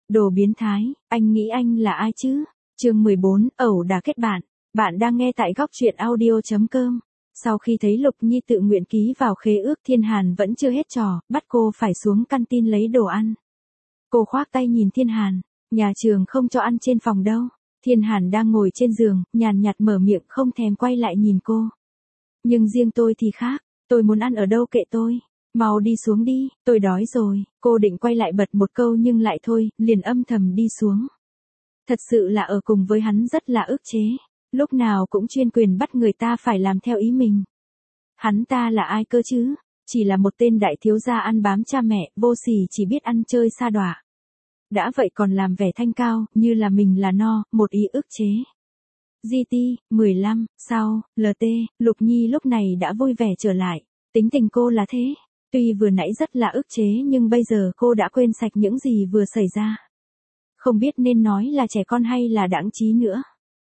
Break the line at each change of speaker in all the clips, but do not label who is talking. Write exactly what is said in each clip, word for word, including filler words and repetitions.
Đồ biến thái, anh nghĩ anh là ai chứ? Chương mười bốn, ẩu đả kết bạn. Bạn đang nghe tại góc truyện audio chấm com. Sau khi thấy Lục Nhi tự nguyện ký vào khế ước, Thiên Hàn vẫn chưa hết trò, bắt cô phải xuống canteen lấy đồ ăn. Cô khoác tay nhìn Thiên Hàn, nhà trường không cho ăn trên phòng đâu. Thiên Hàn đang ngồi trên giường, nhàn nhạt mở miệng không thèm quay lại nhìn cô. Nhưng riêng tôi thì khác, tôi muốn ăn ở đâu kệ tôi. Mau đi xuống đi, tôi đói rồi. Cô định quay lại bật một câu nhưng lại thôi, liền âm thầm đi xuống. Thật sự là ở cùng với hắn rất là ức chế. Lúc nào cũng chuyên quyền bắt người ta phải làm theo ý mình. Hắn ta là ai cơ chứ? Chỉ là một tên đại thiếu gia ăn bám cha mẹ, vô sỉ chỉ biết ăn chơi sa đọa. Đã vậy còn làm vẻ thanh cao, như là mình là no, một ý ức chế. giê tê, mười lăm, sau, lờ tê, Lục Nhi lúc này đã vui vẻ trở lại. Tính tình cô là thế. Tuy vừa nãy rất là ức chế nhưng bây giờ cô đã quên sạch những gì vừa xảy ra. Không biết nên nói là trẻ con hay là đãng trí nữa.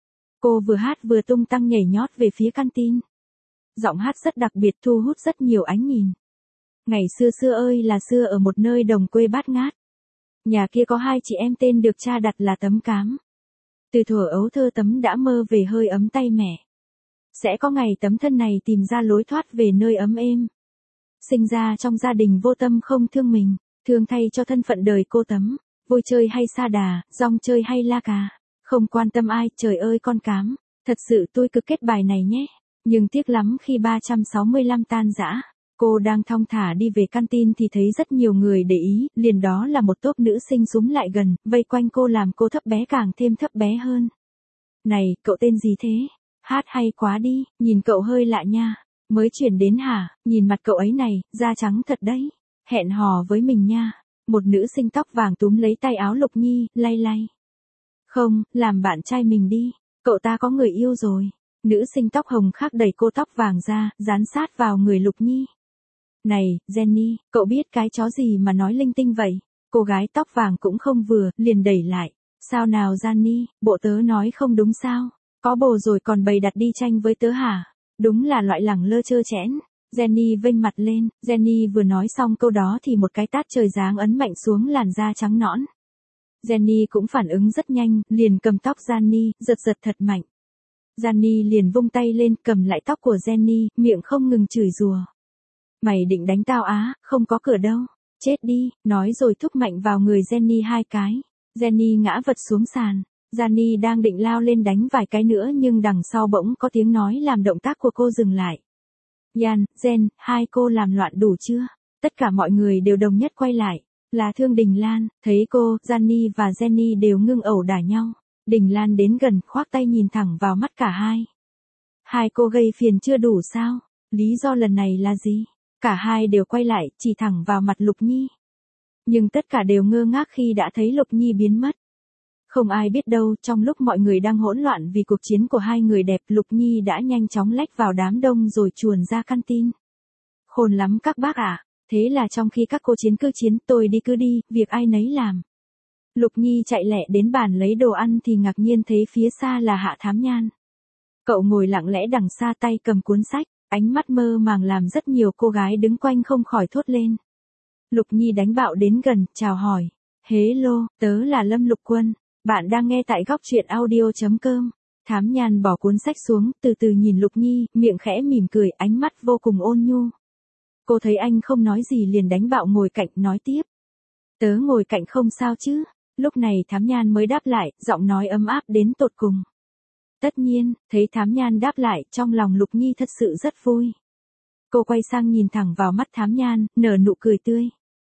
Cô vừa hát vừa tung tăng nhảy nhót về phía canteen. Giọng hát rất đặc biệt thu hút rất nhiều ánh nhìn. Ngày xưa xưa ơi là xưa ở một nơi đồng quê bát ngát. Nhà kia có hai chị em tên được cha đặt là Tấm Cám. Từ thuở ấu thơ Tấm đã mơ về hơi ấm tay mẹ. Sẽ có ngày Tấm thân này tìm ra lối thoát về nơi ấm êm. Sinh ra trong gia đình vô tâm không thương mình, thương thay cho thân phận đời cô Tấm, vui chơi hay sa đà, rong chơi hay la cà, không quan tâm ai, trời ơi con Cám, thật sự tôi cực kết bài này nhé. Nhưng tiếc lắm khi ba trăm sáu mươi lăm tan rã, cô đang thong thả đi về canteen thì thấy rất nhiều người để ý, liền đó là một tốp nữ sinh súm lại gần, vây quanh cô làm cô thấp bé càng thêm thấp bé hơn. Này, cậu tên gì thế? Hát hay quá đi, nhìn cậu hơi lạ nha. Mới chuyển đến hả, nhìn mặt cậu ấy này, da trắng thật đấy. Hẹn hò với mình nha. Một nữ sinh tóc vàng túm lấy tay áo Lục Nhi, lay lay. Không, làm bạn trai mình đi, cậu ta có người yêu rồi. Nữ sinh tóc hồng khác đẩy cô tóc vàng ra, dán sát vào người Lục Nhi. Này, Jenny, cậu biết cái chó gì mà nói linh tinh vậy? Cô gái tóc vàng cũng không vừa, liền đẩy lại. Sao nào Jenny, bộ tớ nói không đúng sao? Có bồ rồi còn bày đặt đi tranh với tớ hả? Đúng là loại lẳng lơ trơ trẽn. Jenny vênh mặt lên, Jenny vừa nói xong câu đó thì một cái tát trời giáng ấn mạnh xuống làn da trắng nõn. Jenny cũng phản ứng rất nhanh, liền cầm tóc Jenny, giật giật thật mạnh. Jenny liền vung tay lên, cầm lại tóc của Jenny, miệng không ngừng chửi rủa. Mày định đánh tao á, không có cửa đâu. Chết đi, nói rồi thúc mạnh vào người Jenny hai cái. Jenny ngã vật xuống sàn. Jenny đang định lao lên đánh vài cái nữa nhưng đằng sau bỗng có tiếng nói làm động tác của cô dừng lại. Yan, Jen, hai cô làm loạn đủ chưa? Tất cả mọi người đều đồng nhất quay lại. Là Thương Đình Lan, thấy cô, Jenny và Jenny đều ngưng ẩu đả nhau. Đình Lan đến gần, khoác tay nhìn thẳng vào mắt cả hai. Hai cô gây phiền chưa đủ sao? Lý do lần này là gì? Cả hai đều quay lại, chỉ thẳng vào mặt Lục Nhi. Nhưng tất cả đều ngơ ngác khi đã thấy Lục Nhi biến mất. Không ai biết đâu, trong lúc mọi người đang hỗn loạn vì cuộc chiến của hai người đẹp, Lục Nhi đã nhanh chóng lách vào đám đông rồi chuồn ra canteen. Khôn lắm các bác ạ, thế là trong khi các cô chiến cứ chiến, tôi đi cứ đi, việc ai nấy làm. Lục Nhi chạy lẹ đến bàn lấy đồ ăn thì ngạc nhiên thấy phía xa là Hạ Thám Nhan. Cậu ngồi lặng lẽ đằng xa tay cầm cuốn sách, ánh mắt mơ màng làm rất nhiều cô gái đứng quanh không khỏi thốt lên. Lục Nhi đánh bạo đến gần, chào hỏi. Hello, tớ là Lâm Lục Quân. Bạn đang nghe tại góc truyện audio chấm com. Thám Nhan bỏ cuốn sách xuống, từ từ nhìn Lục Nhi, miệng khẽ mỉm cười, ánh mắt vô cùng ôn nhu. Cô thấy anh không nói gì liền đánh bạo ngồi cạnh, nói tiếp. Tớ ngồi cạnh không sao chứ. Lúc này Thám Nhan mới đáp lại, giọng nói ấm áp đến tột cùng. Tất nhiên, thấy Thám Nhan đáp lại, trong lòng Lục Nhi thật sự rất vui. Cô quay sang nhìn thẳng vào mắt Thám Nhan, nở nụ cười tươi.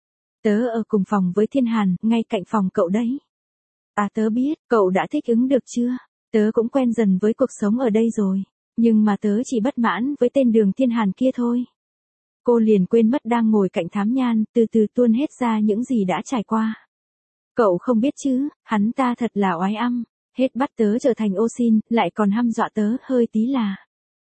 Tớ ở cùng phòng với Thiên Hàn, ngay cạnh phòng cậu đấy. À tớ biết, cậu đã thích ứng được chưa? Tớ cũng quen dần với cuộc sống ở đây rồi. Nhưng mà tớ chỉ bất mãn với tên Đường Thiên Hàn kia thôi. Cô liền quên mất đang ngồi cạnh Thám Nhan, từ từ tuôn hết ra những gì đã trải qua. Cậu không biết chứ, hắn ta thật là oái âm. Hết bắt tớ trở thành ô xin, lại còn hăm dọa tớ hơi tí là.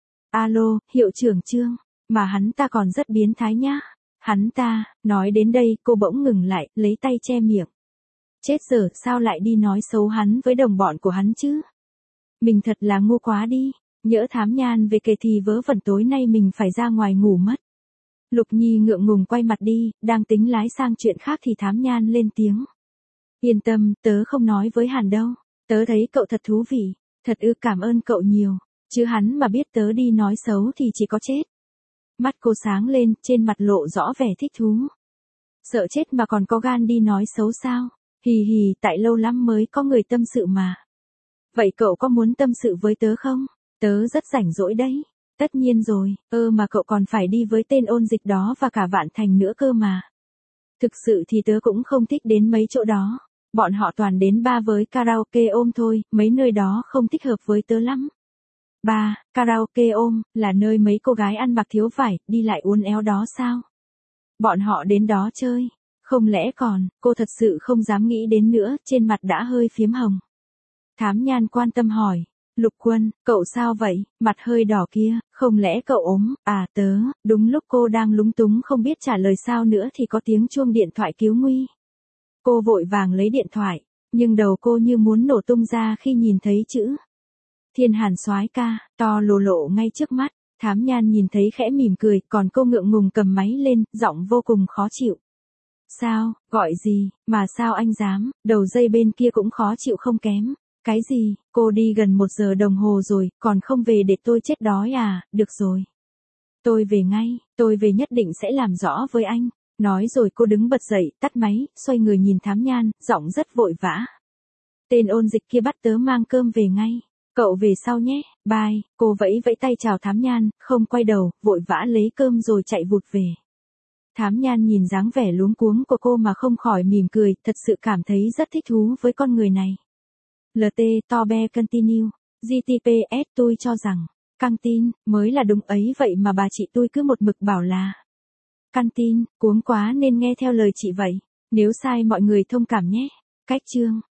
Alo, hiệu trưởng Trương, mà hắn ta còn rất biến thái nhá. Hắn ta, nói đến đây, cô bỗng ngừng lại, lấy tay che miệng. Chết giờ, sao lại đi nói xấu hắn với đồng bọn của hắn chứ? Mình thật là ngu quá đi, nhỡ Thám Nhan về kể thì vớ vẩn tối nay mình phải ra ngoài ngủ mất. Lục Nhi ngượng ngùng quay mặt đi, đang tính lái sang chuyện khác thì Thám Nhan lên tiếng. Yên tâm, tớ không nói với Hàn đâu. Tớ thấy cậu thật thú vị. Thật ư, cảm ơn cậu nhiều. Chứ hắn mà biết tớ đi nói xấu thì chỉ có chết. Mắt cô sáng lên, trên mặt lộ rõ vẻ thích thú. Sợ chết mà còn có gan đi nói xấu sao? Hì hì, tại lâu lắm mới có người tâm sự mà. Vậy cậu có muốn tâm sự với tớ không? Tớ rất rảnh rỗi đấy. Tất nhiên rồi, ơ mà cậu còn phải đi với tên ôn dịch đó và cả Vạn Thành nữa cơ mà. Thực sự thì tớ cũng không thích đến mấy chỗ đó. Bọn họ toàn đến bar với karaoke ôm thôi, mấy nơi đó không thích hợp với tớ lắm. Bar, karaoke ôm, là nơi mấy cô gái ăn mặc thiếu vải, đi lại uốn éo đó sao? Bọn họ đến đó chơi. Không lẽ còn, cô thật sự không dám nghĩ đến nữa, trên mặt đã hơi phiếm hồng. Thám Nhan quan tâm hỏi. Lục Quân, cậu sao vậy, mặt hơi đỏ kia, không lẽ cậu ốm? À tớ, đúng lúc cô đang lúng túng không biết trả lời sao nữa thì có tiếng chuông điện thoại cứu nguy. Cô vội vàng lấy điện thoại, nhưng đầu cô như muốn nổ tung ra khi nhìn thấy chữ Thiên Hàn soái ca, to lồ lộ ngay trước mắt. Thám Nhan nhìn thấy khẽ mỉm cười, còn cô ngượng ngùng cầm máy lên, giọng vô cùng khó chịu. Sao, gọi gì, mà sao anh dám, đầu dây bên kia cũng khó chịu không kém. Cái gì, cô đi gần một giờ đồng hồ rồi, còn không về để tôi chết đói à, được rồi. Tôi về ngay, tôi về nhất định sẽ làm rõ với anh. Nói rồi cô đứng bật dậy, tắt máy, xoay người nhìn Thám Nhan, giọng rất vội vã. Tên ôn dịch kia bắt tớ mang cơm về ngay. Cậu về sau nhé, bye. Cô vẫy vẫy tay chào Thám Nhan, không quay đầu, vội vã lấy cơm rồi chạy vụt về. Thám Nhan nhìn dáng vẻ luống cuống của cô mà không khỏi mỉm cười, thật sự cảm thấy rất thích thú với con người này. lờ tê, Tobe continue. giê tê pê ét tôi cho rằng, căng tin, mới là đúng ấy vậy mà bà chị tôi cứ một mực bảo là. Căn tin, cuống quá nên nghe theo lời chị vậy. Nếu sai mọi người thông cảm nhé. Cách chương.